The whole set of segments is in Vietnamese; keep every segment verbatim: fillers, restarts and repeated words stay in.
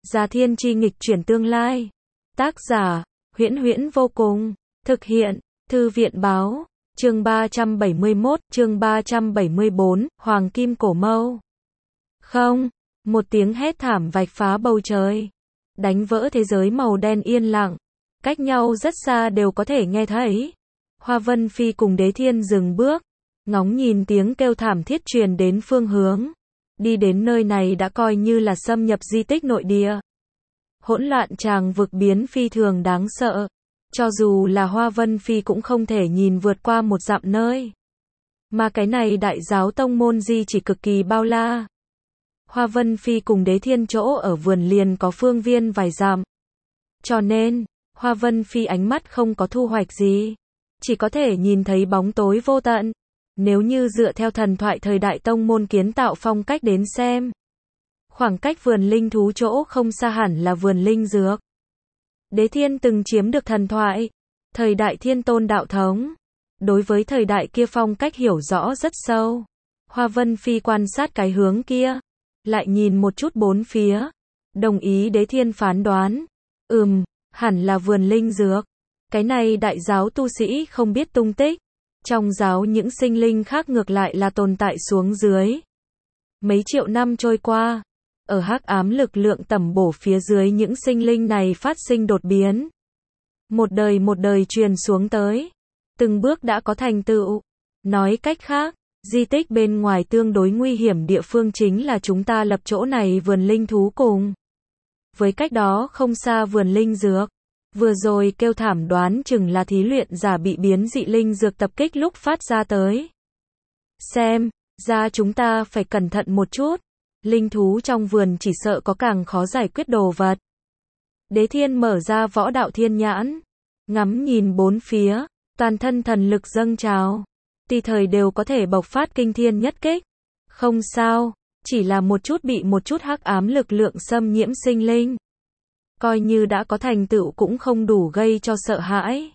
Gia Thiên chi nghịch chuyển tương lai. Tác giả, Huyễn Huyễn vô cùng. Thực hiện, Thư viện báo. Chương ba trăm bảy mươi mốt, chương ba trăm bảy mươi bốn, Hoàng Kim Cổ Mâu. Không, một tiếng hét thảm vạch phá bầu trời. Đánh vỡ thế giới màu đen yên lặng. Cách nhau rất xa đều có thể nghe thấy. Hoa Vân Phi cùng Đế Thiên dừng bước. Ngóng nhìn tiếng kêu thảm thiết truyền đến phương hướng. Đi đến nơi này đã coi như là xâm nhập di tích nội địa. Hỗn loạn tràng vực biến phi thường đáng sợ. Cho dù là Hoa Vân Phi cũng không thể nhìn vượt qua một dặm nơi. Mà cái này đại giáo tông môn di chỉ cực kỳ bao la. Hoa Vân Phi cùng Đế Thiên chỗ ở vườn liền có phương viên vài dặm. Cho nên, Hoa Vân Phi ánh mắt không có thu hoạch gì. Chỉ có thể nhìn thấy bóng tối vô tận. Nếu như dựa theo thần thoại thời đại tông môn kiến tạo phong cách đến xem. Khoảng cách vườn linh thú chỗ không xa hẳn là vườn linh dược. Đế Thiên từng chiếm được thần thoại. Thời đại thiên tôn đạo thống. Đối với thời đại kia phong cách hiểu rõ rất sâu. Hoa Vân Phi quan sát cái hướng kia. Lại nhìn một chút bốn phía. Đồng ý Đế Thiên phán đoán. Ừm, hẳn là vườn linh dược. Cái này đại giáo tu sĩ không biết tung tích. Trong giáo những sinh linh khác ngược lại là tồn tại xuống dưới. Mấy triệu năm trôi qua. Ở hắc ám lực lượng tẩm bổ phía dưới những sinh linh này phát sinh đột biến. Một đời một đời truyền xuống tới. Từng bước đã có thành tựu. Nói cách khác, di tích bên ngoài tương đối nguy hiểm địa phương chính là chúng ta lập chỗ này vườn linh thú cùng. Với cách đó không xa vườn linh dược. Vừa rồi kêu thảm đoán chừng là thí luyện giả bị biến dị linh dược tập kích lúc phát ra tới. Xem, ra chúng ta phải cẩn thận một chút. Linh thú trong vườn chỉ sợ có càng khó giải quyết đồ vật. Đế Thiên mở ra võ đạo thiên nhãn. Ngắm nhìn bốn phía, toàn thân thần lực dâng trào. Tùy thời đều có thể bộc phát kinh thiên nhất kích. Không sao, chỉ là một chút bị một chút hắc ám lực lượng xâm nhiễm sinh linh. Coi như đã có thành tựu cũng không đủ gây cho sợ hãi.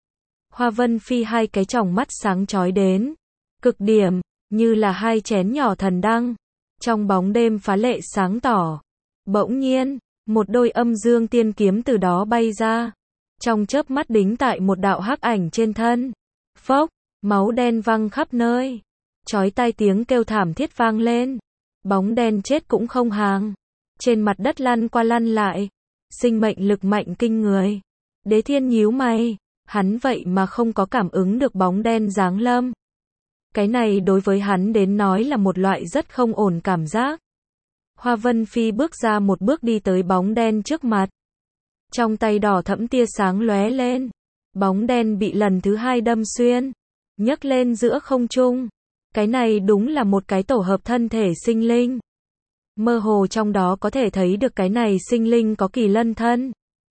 Hoa Vân Phi hai cái tròng mắt sáng chói đến. Cực điểm, như là hai chén nhỏ thần đăng. Trong bóng đêm phá lệ sáng tỏ. Bỗng nhiên, một đôi âm dương tiên kiếm từ đó bay ra. Trong chớp mắt đính tại một đạo hắc ảnh trên thân. Phốc, máu đen văng khắp nơi. Chói tai tiếng kêu thảm thiết vang lên. Bóng đen chết cũng không hàng. Trên mặt đất lăn qua lăn lại. Sinh mệnh lực mạnh kinh người. Đế Thiên nhíu mày. Hắn vậy mà không có cảm ứng được bóng đen giáng lâm. Cái này đối với hắn đến nói là một loại rất không ổn cảm giác. Hoa Vân Phi bước ra một bước đi tới bóng đen trước mặt. Trong tay đỏ thẫm tia sáng lóe lên. Bóng đen bị lần thứ hai đâm xuyên. Nhấc lên giữa không trung. Cái này đúng là một cái tổ hợp thân thể sinh linh. Mơ hồ trong đó có thể thấy được cái này sinh linh có kỳ lân thân.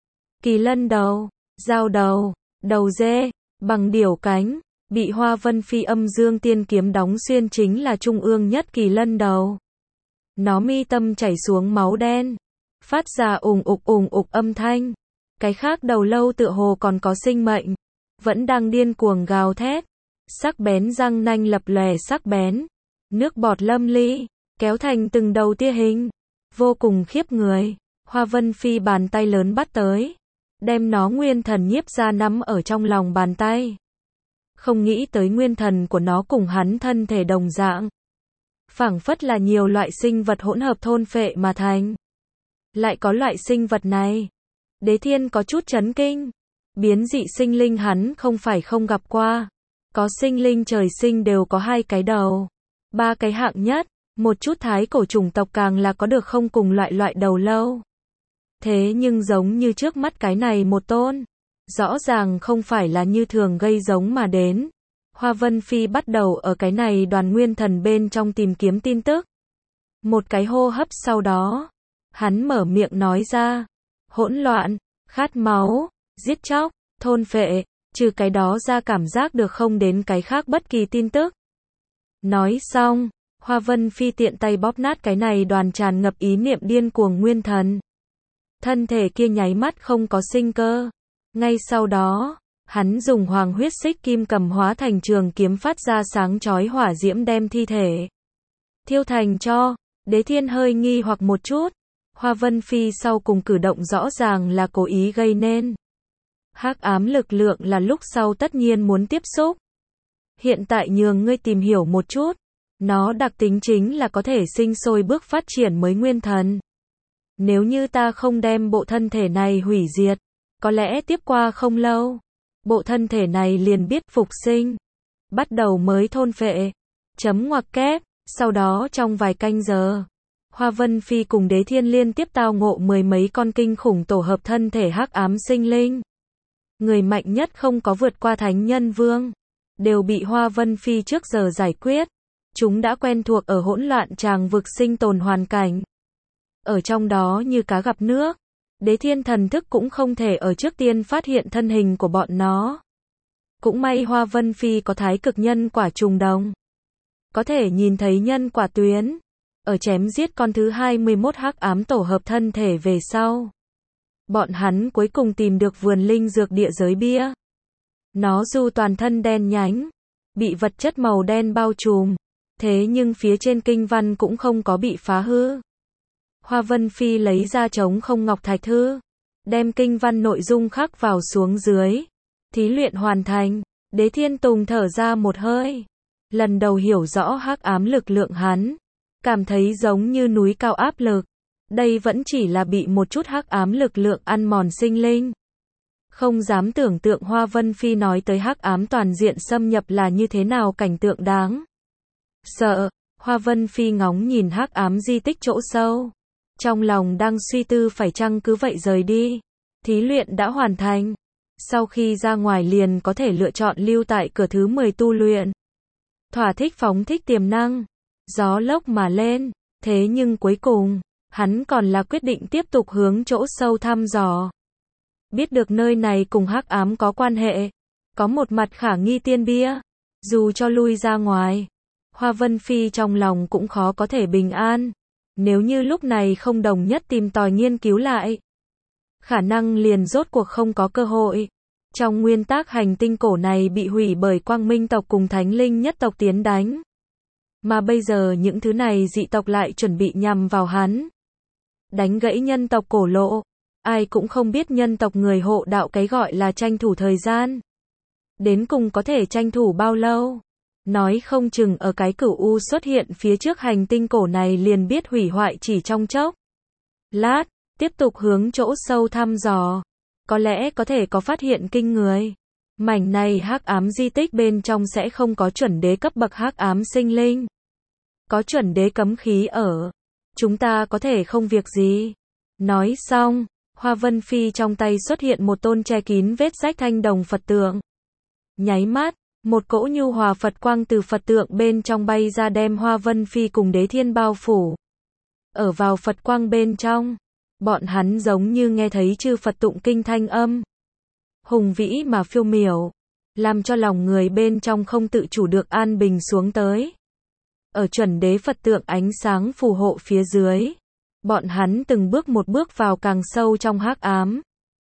Kỳ lân đầu, dao đầu, đầu dê, bằng điểu cánh. Bị Hoa Vân Phi âm dương tiên kiếm đóng xuyên chính là trung ương nhất kỳ lân đầu. Nó mi tâm chảy xuống máu đen. Phát ra ùng ục ùng ục âm thanh. Cái khác đầu lâu tựa hồ còn có sinh mệnh. Vẫn đang điên cuồng gào thét. Sắc bén răng nanh lập lòe sắc bén. Nước bọt lâm ly. Kéo thành từng đầu tia hình. Vô cùng khiếp người. Hoa Vân Phi bàn tay lớn bắt tới. Đem nó nguyên thần nhiếp ra nắm ở trong lòng bàn tay. Không nghĩ tới nguyên thần của nó cùng hắn thân thể đồng dạng. Phảng phất là nhiều loại sinh vật hỗn hợp thôn phệ mà thành. Lại có loại sinh vật này. Đế Thiên có chút chấn kinh. Biến dị sinh linh hắn không phải không gặp qua. Có sinh linh trời sinh đều có hai cái đầu. Ba cái hạng nhất. Một chút thái cổ chủng tộc càng là có được không cùng loại loại đầu lâu. Thế nhưng giống như trước mắt cái này một tôn. Rõ ràng không phải là như thường gây giống mà đến. Hoa Vân Phi bắt đầu ở cái này đoàn nguyên thần bên trong tìm kiếm tin tức. Một cái hô hấp sau đó. Hắn mở miệng nói ra. Hỗn loạn, khát máu, giết chóc, thôn phệ. Trừ cái đó ra cảm giác được không đến cái khác bất kỳ tin tức. Nói xong. Hoa Vân Phi tiện tay bóp nát cái này đoàn tràn ngập ý niệm điên cuồng nguyên thần. Thân thể kia nháy mắt không có sinh cơ. Ngay sau đó, hắn dùng hoàng huyết xích kim cầm hóa thành trường kiếm phát ra sáng chói hỏa diễm đem thi thể thiêu thành tro. Đế Thiên hơi nghi hoặc một chút. Hoa Vân Phi sau cùng cử động rõ ràng là cố ý gây nên. Hắc ám lực lượng là lúc sau tất nhiên muốn tiếp xúc. Hiện tại nhường ngươi tìm hiểu một chút. Nó đặc tính chính là có thể sinh sôi bước phát triển mới nguyên thần. Nếu như ta không đem bộ thân thể này hủy diệt, có lẽ tiếp qua không lâu, bộ thân thể này liền biết phục sinh, bắt đầu mới thôn phệ. Chấm ngoặc kép, sau đó trong vài canh giờ, Hoa Vân Phi cùng Đế Thiên liên tiếp tao ngộ mười mấy con kinh khủng tổ hợp thân thể hắc ám sinh linh. Người mạnh nhất không có vượt qua Thánh Nhân Vương, đều bị Hoa Vân Phi trước giờ giải quyết. Chúng đã quen thuộc ở hỗn loạn tràng vực sinh tồn hoàn cảnh. Ở trong đó như cá gặp nước, Đế Thiên thần thức cũng không thể ở trước tiên phát hiện thân hình của bọn nó. Cũng may Hoa Vân Phi có thái cực nhân quả trùng đồng, có thể nhìn thấy nhân quả tuyến. Ở chém giết con thứ hai mươi mốt hắc ám tổ hợp thân thể về sau, bọn hắn cuối cùng tìm được vườn linh dược địa giới bia. Nó dù toàn thân đen nhánh, bị vật chất màu đen bao trùm, thế nhưng phía trên kinh văn cũng không có bị phá hư. Hoa Vân Phi lấy ra trống không ngọc thạch thư, đem kinh văn nội dung khắc vào xuống dưới. Thí luyện hoàn thành, Đế Thiên Tùng thở ra một hơi. Lần đầu hiểu rõ hắc ám lực lượng hắn, cảm thấy giống như núi cao áp lực. Đây vẫn chỉ là bị một chút hắc ám lực lượng ăn mòn sinh linh. Không dám tưởng tượng Hoa Vân Phi nói tới hắc ám toàn diện xâm nhập là như thế nào cảnh tượng đáng sợ. Hoa Vân Phi ngóng nhìn hắc ám di tích chỗ sâu, trong lòng đang suy tư phải chăng cứ vậy rời đi. Thí luyện đã hoàn thành, sau khi ra ngoài liền có thể lựa chọn lưu tại cửa thứ mười tu luyện. Thỏa thích phóng thích tiềm năng, gió lốc mà lên, thế nhưng cuối cùng, hắn còn là quyết định tiếp tục hướng chỗ sâu thăm dò. Biết được nơi này cùng hắc ám có quan hệ, có một mặt khả nghi tiên bia, dù cho lui ra ngoài, Hoa Vân Phi trong lòng cũng khó có thể bình an. Nếu như lúc này không đồng nhất tìm tòi nghiên cứu lại, khả năng liền rốt cuộc không có cơ hội. Trong nguyên tắc hành tinh cổ này bị hủy bởi Quang Minh tộc cùng Thánh Linh nhất tộc tiến đánh. Mà bây giờ những thứ này dị tộc lại chuẩn bị nhằm vào hắn. Đánh gãy nhân tộc cổ lộ. Ai cũng không biết nhân tộc người hộ đạo cái gọi là tranh thủ thời gian. Đến cùng có thể tranh thủ bao lâu? Nói không chừng ở cái cửu u xuất hiện phía trước hành tinh cổ này liền biết hủy hoại chỉ trong chốc lát. Tiếp tục hướng chỗ sâu thăm dò, có lẽ có thể có phát hiện kinh người. Mảnh này hắc ám di tích bên trong sẽ không có chuẩn đế cấp bậc hắc ám sinh linh, có chuẩn đế cấm khí ở, chúng ta có thể không việc gì. Nói xong, Hoa Vân Phi trong tay xuất hiện một tôn che kín vết rách thanh đồng Phật tượng. Nháy mắt, một cỗ nhu hòa Phật quang từ Phật tượng bên trong bay ra đem Hoa Vân Phi cùng Đế Thiên bao phủ. Ở vào Phật quang bên trong, bọn hắn giống như nghe thấy chư Phật tụng kinh thanh âm. Hùng vĩ mà phiêu miểu, làm cho lòng người bên trong không tự chủ được an bình xuống tới. Ở chuẩn đế Phật tượng ánh sáng phù hộ phía dưới, bọn hắn từng bước một bước vào càng sâu trong hắc ám.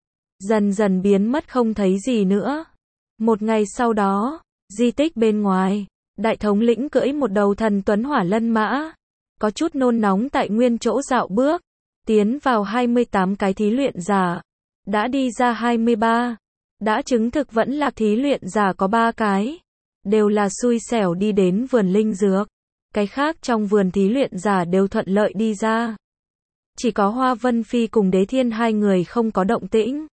Dần dần biến mất không thấy gì nữa. Một ngày sau đó, di tích bên ngoài, đại thống lĩnh cưỡi một đầu thần tuấn hỏa lân mã, có chút nôn nóng tại nguyên chỗ dạo bước, tiến vào hai mươi tám cái thí luyện giả, đã đi ra hai mươi ba, đã chứng thực vẫn là thí luyện giả có ba cái, đều là xui xẻo đi đến vườn linh dược, cái khác trong vườn thí luyện giả đều thuận lợi đi ra. Chỉ có Hoa Vân Phi cùng Đế Thiên hai người không có động tĩnh.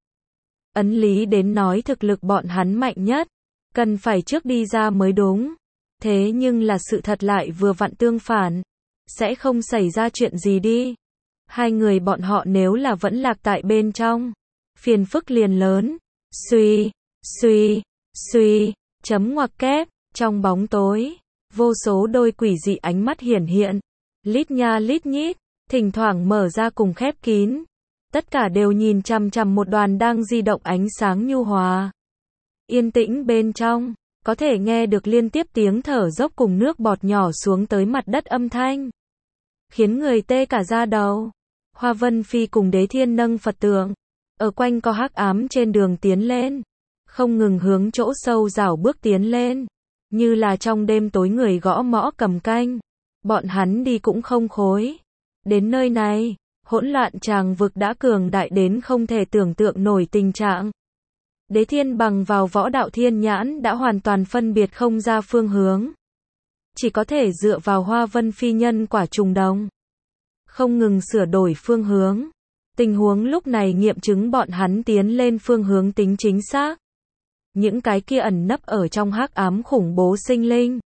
Ấn lý đến nói thực lực bọn hắn mạnh nhất, cần phải trước đi ra mới đúng. Thế nhưng là sự thật lại vừa vặn tương phản, sẽ không xảy ra chuyện gì đi. Hai người bọn họ nếu là vẫn lạc tại bên trong, phiền phức liền lớn. Suy, suy, suy, chấm ngoặc kép, trong bóng tối, vô số đôi quỷ dị ánh mắt hiển hiện, lít nha lít nhít, thỉnh thoảng mở ra cùng khép kín. Tất cả đều nhìn chằm chằm một đoàn đang di động ánh sáng nhu hòa. Yên tĩnh bên trong, có thể nghe được liên tiếp tiếng thở dốc cùng nước bọt nhỏ xuống tới mặt đất âm thanh, khiến người tê cả da đầu. Hoa Vân Phi cùng Đế Thiên nâng Phật tượng, ở quanh co hắc ám trên đường tiến lên, không ngừng hướng chỗ sâu rảo bước tiến lên, như là trong đêm tối người gõ mõ cầm canh. Bọn hắn đi cũng không khối. Đến nơi này, Hỗn loạn tràng vực đã cường đại đến không thể tưởng tượng nổi tình trạng. Đế Thiên bằng vào võ đạo thiên nhãn đã hoàn toàn phân biệt không ra phương hướng. Chỉ có thể dựa vào Hoa Vân Phi nhân quả trùng đồng. Không ngừng sửa đổi phương hướng. Tình huống lúc này nghiệm chứng bọn hắn tiến lên phương hướng tính chính xác. Những cái kia ẩn nấp ở trong hắc ám khủng bố sinh linh.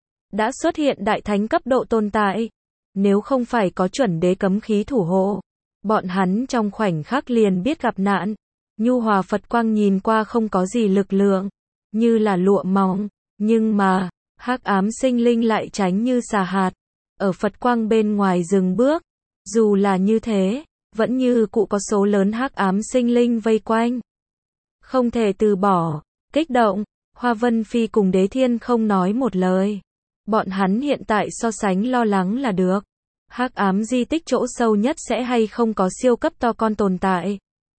Đã xuất hiện đại thánh cấp độ tồn tại. Nếu không phải có chuẩn đế cấm khí thủ hộ. Bọn hắn trong khoảnh khắc liền biết gặp nạn. Nhu hòa Phật quang nhìn qua không có gì lực lượng. Như là lụa mỏng. Nhưng mà, hắc ám sinh linh lại tránh như xà hạt. Ở Phật quang bên ngoài dừng bước. Dù là như thế, vẫn như cụ có số lớn hắc ám sinh linh vây quanh. Không thể từ bỏ, kích động, Hoa Vân Phi cùng Đế Thiên không nói một lời. Bọn hắn hiện tại so sánh lo lắng là được. Hắc ám di tích chỗ sâu nhất sẽ hay không có siêu cấp to con tồn tại.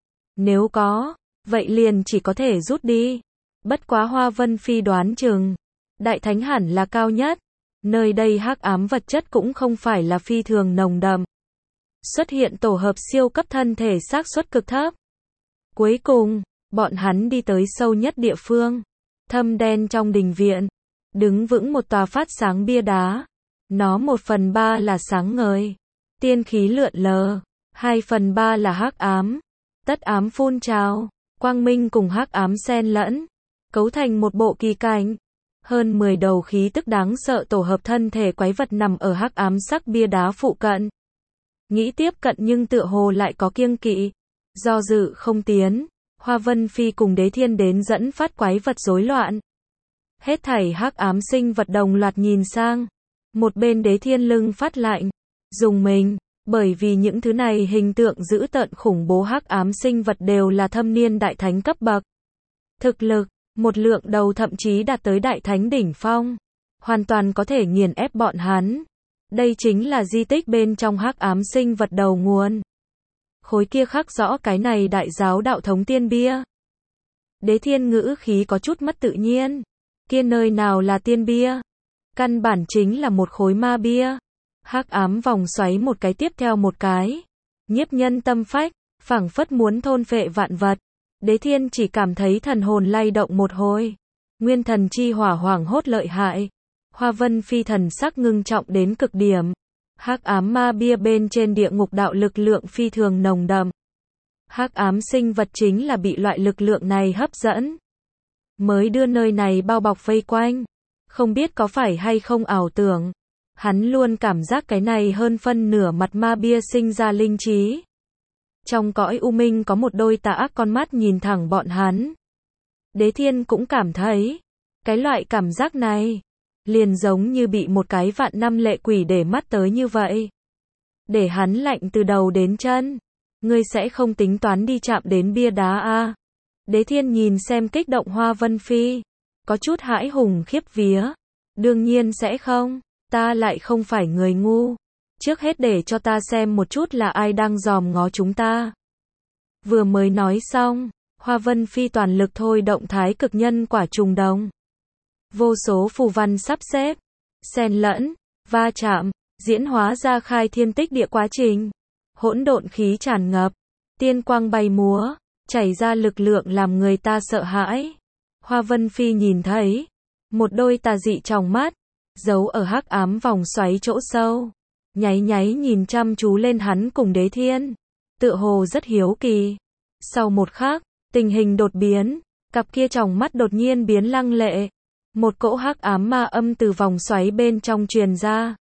Nếu có, vậy liền chỉ có thể rút đi. Bất quá Hoa Vân Phi đoán chừng, đại thánh hẳn là cao nhất. Nơi đây hắc ám vật chất cũng không phải là phi thường nồng đậm. Xuất hiện tổ hợp siêu cấp thân thể xác suất cực thấp. Cuối cùng, bọn hắn đi tới sâu nhất địa phương. Thâm đen trong đình viện. Đứng vững một tòa phát sáng bia đá. Nó một phần ba là sáng ngời. Tiên khí lượn lờ. Hai phần ba là hắc ám. Tất ám phun trào. Quang minh cùng hắc ám xen lẫn. Cấu thành một bộ kỳ cảnh. Hơn mười đầu khí tức đáng sợ tổ hợp thân thể quái vật nằm ở hắc ám sắc bia đá phụ cận. Nghĩ tiếp cận nhưng tựa hồ lại có kiêng kỵ. Do dự không tiến. Hoa Vân Phi cùng Đế Thiên đến dẫn phát quái vật rối loạn. Hết thảy hắc ám sinh vật đồng loạt nhìn sang. Một bên Đế Thiên lưng phát lạnh. Dùng mình. Bởi vì những thứ này hình tượng dữ tợn khủng bố hắc ám sinh vật đều là thâm niên đại thánh cấp bậc. Thực lực. Một lượng đầu thậm chí đạt tới đại thánh đỉnh phong. Hoàn toàn có thể nghiền ép bọn hắn. Đây chính là di tích bên trong hắc ám sinh vật đầu nguồn. Khối kia khắc rõ cái này đại giáo đạo thống tiên bia. Đế Thiên ngữ khí có chút mất tự nhiên. Kia nơi nào là tiên bia? Căn bản chính là một khối ma bia. Hắc ám vòng xoáy một cái tiếp theo một cái. Nhiếp nhân tâm phách, phảng phất muốn thôn phệ vạn vật. Đế Thiên chỉ cảm thấy thần hồn lay động một hồi. Nguyên thần chi hỏa hoảng hốt lợi hại. Hoa Vân Phi thần sắc ngưng trọng đến cực điểm. Hắc ám ma bia bên trên địa ngục đạo lực lượng phi thường nồng đậm. Hắc ám sinh vật chính là bị loại lực lượng này hấp dẫn. Mới đưa nơi này bao bọc vây quanh. Không biết có phải hay không ảo tưởng. Hắn luôn cảm giác cái này hơn phân nửa mặt ma bia sinh ra linh trí. Trong cõi u minh có một đôi tà ác con mắt nhìn thẳng bọn hắn. Đế Thiên cũng cảm thấy. Cái loại cảm giác này. Liền giống như bị một cái vạn năm lệ quỷ để mắt tới như vậy. Để hắn lạnh từ đầu đến chân. Ngươi sẽ không tính toán đi chạm đến bia đá à? Đế Thiên nhìn xem kích động Hoa Vân Phi. Có chút hãi hùng khiếp vía. Đương nhiên sẽ không. Ta lại không phải người ngu. Trước hết để cho ta xem một chút là ai đang dòm ngó chúng ta. Vừa mới nói xong. Hoa Vân Phi toàn lực thôi động thái cực nhân quả trùng đồng. Vô số phù văn sắp xếp, xen lẫn, va chạm, diễn hóa ra khai thiên tích địa quá trình. Hỗn độn khí tràn ngập, tiên quang bay múa, chảy ra lực lượng làm người ta sợ hãi. Hoa Vân Phi nhìn thấy, một đôi tà dị trong mắt, giấu ở hắc ám vòng xoáy chỗ sâu. Nháy nháy nhìn chăm chú lên hắn cùng Đế Thiên. Tựa hồ rất hiếu kỳ. Sau một khắc, tình hình đột biến, cặp kia tròng mắt đột nhiên biến lăng lệ. Một cỗ hắc ám ma âm từ vòng xoáy bên trong truyền ra.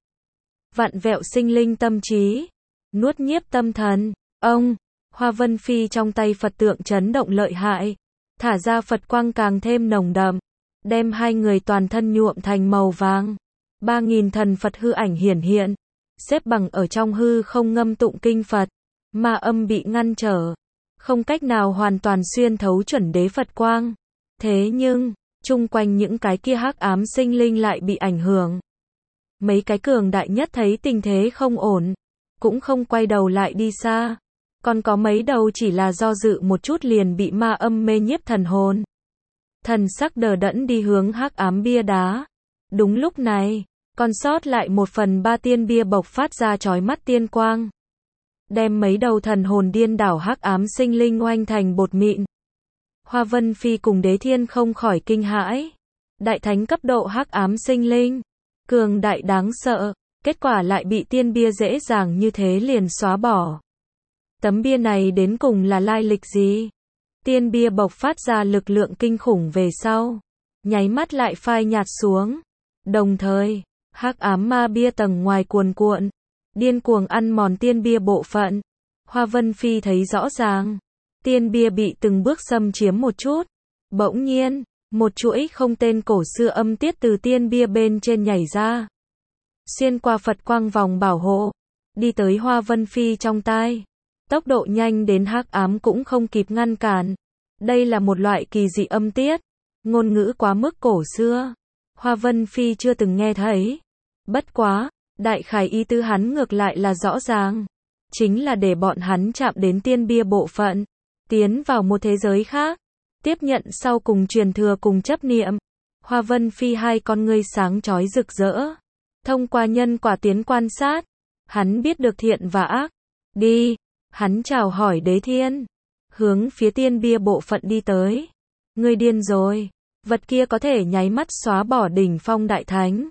Vặn vẹo sinh linh tâm trí. Nuốt nhiếp tâm thần. Ông, Hoa Vân Phi trong tay Phật tượng chấn động lợi hại. Thả ra Phật quang càng thêm nồng đậm. Đem hai người toàn thân nhuộm thành màu vàng. Ba nghìn thần Phật hư ảnh hiển hiện. Xếp bằng ở trong hư không ngâm tụng kinh Phật. Ma âm bị ngăn trở. Không cách nào hoàn toàn xuyên thấu chuẩn đế Phật quang. Thế nhưng, chung quanh những cái kia hắc ám sinh linh lại bị ảnh hưởng. Mấy cái cường đại nhất thấy tình thế không ổn. Cũng không quay đầu lại đi xa. Còn có mấy đầu chỉ là do dự một chút liền bị ma âm mê nhiếp thần hồn. Thần sắc đờ đẫn đi hướng hắc ám bia đá. Đúng lúc này, còn sót lại một phần ba tiên bia bộc phát ra chói mắt tiên quang. đem mấy đầu thần hồn điên đảo hắc ám sinh linh oanh thành bột mịn. Hoa Vân Phi cùng Đế Thiên không khỏi kinh hãi. Đại thánh cấp độ hắc ám sinh linh, cường đại đáng sợ, kết quả lại bị tiên bia dễ dàng như thế liền xóa bỏ. Tấm bia này đến cùng là lai lịch gì? Tiên bia bộc phát ra lực lượng kinh khủng về sau, nháy mắt lại phai nhạt xuống. Đồng thời, hắc ám ma bia tầng ngoài cuồn cuộn, điên cuồng ăn mòn tiên bia bộ phận. Hoa Vân Phi thấy rõ ràng, tiên bia bị từng bước xâm chiếm một chút. Bỗng nhiên, một chuỗi không tên cổ xưa âm tiết từ tiên bia bên trên nhảy ra, xuyên qua Phật quang vòng bảo hộ, đi tới Hoa Vân Phi trong tai. Tốc độ nhanh đến hắc ám cũng không kịp ngăn cản. Đây là một loại kỳ dị âm tiết, ngôn ngữ quá mức cổ xưa, Hoa Vân Phi chưa từng nghe thấy. Bất quá, đại khái ý tứ hắn ngược lại là rõ ràng, chính là để bọn hắn chạm đến tiên bia bộ phận, tiến vào một thế giới khác, tiếp nhận sau cùng truyền thừa cùng chấp niệm. Hoa Vân Phi hai con ngươi sáng chói rực rỡ, thông qua nhân quả tiến quan sát, hắn biết được thiện và ác. Đi, hắn chào hỏi Đế Thiên, hướng phía tiên bia bộ phận đi tới. Ngươi điên rồi, vật kia có thể nháy mắt xóa bỏ đỉnh phong đại thánh.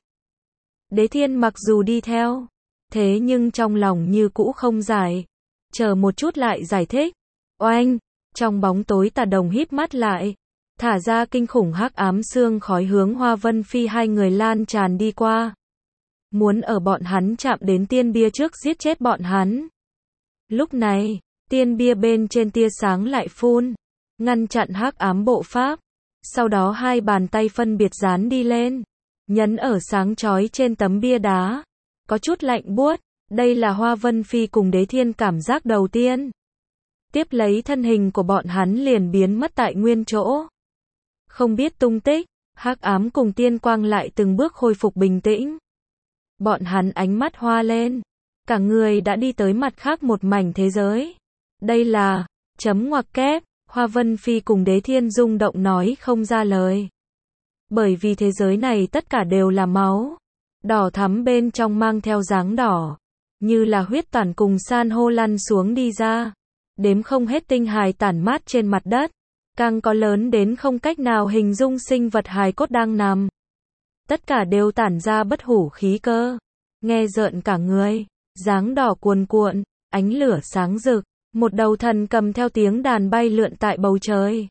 Đế Thiên mặc dù đi theo, thế nhưng trong lòng như cũ không giải. Chờ một chút lại giải thích. Oanh, trong bóng tối tà đồng híp mắt lại, thả ra kinh khủng hắc ám sương khói hướng Hoa Vân Phi hai người lan tràn đi qua. Muốn ở bọn hắn chạm đến tiên bia trước giết chết bọn hắn. Lúc này, tiên bia bên trên tia sáng lại phun, ngăn chặn hắc ám bộ pháp. Sau đó hai bàn tay phân biệt dán đi lên, nhấn ở sáng chói trên tấm bia đá. Có chút lạnh buốt, đây là Hoa Vân Phi cùng Đế Thiên cảm giác đầu tiên. Tiếp lấy thân hình của bọn hắn liền biến mất tại nguyên chỗ, không biết tung tích. Hắc ám cùng tiên quang lại từng bước khôi phục bình tĩnh. Bọn hắn ánh mắt hoa lên, cả người đã đi tới mặt khác một mảnh thế giới. Đây là chấm ngoặc kép. Hoa Vân Phi cùng Đế Thiên rung động nói không ra lời. Bởi vì thế giới này tất cả đều là máu, đỏ thắm bên trong mang theo dáng đỏ, như là huyết toàn cùng san hô lăn xuống đi ra. Đếm không hết tinh hài tản mát trên mặt đất, càng có lớn đến không cách nào hình dung sinh vật hài cốt đang nằm. Tất cả đều tản ra bất hủ khí cơ, nghe rợn cả người, dáng đỏ cuồn cuộn, ánh lửa sáng rực. Một đầu thần cầm theo tiếng đàn bay lượn tại bầu trời,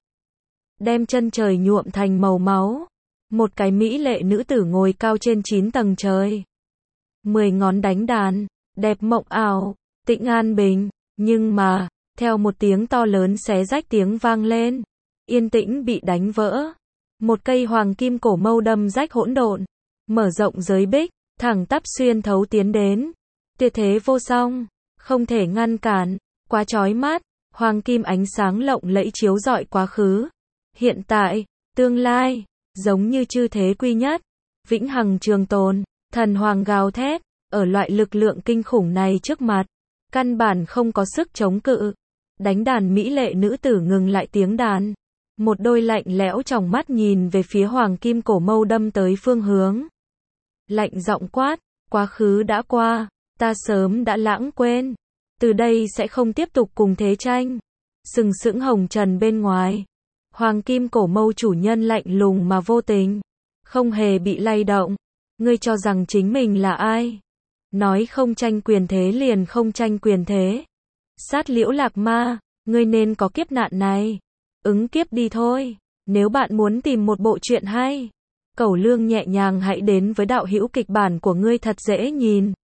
đem chân trời nhuộm thành màu máu. Một cái mỹ lệ nữ tử ngồi cao trên chín tầng trời, mười ngón đánh đàn, đẹp mộng ảo, tĩnh an bình. Nhưng mà, theo một tiếng to lớn xé rách tiếng vang lên, yên tĩnh bị đánh vỡ. Một cây hoàng kim cổ mâu đâm rách hỗn độn, mở rộng giới bích, thẳng tắp xuyên thấu tiến đến. Tuyệt thế vô song, không thể ngăn cản. Quá chói mắt, hoàng kim ánh sáng lộng lẫy chiếu rọi quá khứ, hiện tại, tương lai, giống như chư thế quy nhất, vĩnh hằng trường tồn. Thần hoàng gào thét, ở loại lực lượng kinh khủng này trước mặt, căn bản không có sức chống cự. Đánh đàn mỹ lệ nữ tử ngừng lại tiếng đàn, một đôi lạnh lẽo tròng mắt nhìn về phía hoàng kim cổ mâu đâm tới phương hướng. Lạnh giọng quát, quá khứ đã qua, ta sớm đã lãng quên. Từ đây sẽ không tiếp tục cùng thế tranh. Sừng sững hồng trần bên ngoài, hoàng kim cổ mâu chủ nhân lạnh lùng mà vô tình, không hề bị lay động. Ngươi cho rằng chính mình là ai? Nói không tranh quyền thế liền không tranh quyền thế. Sát liễu lạc ma, ngươi nên có kiếp nạn này. Ứng kiếp đi thôi. Nếu bạn muốn tìm một bộ truyện hay, Cẩu Lương nhẹ nhàng hãy đến với đạo hữu kịch bản của ngươi thật dễ nhìn.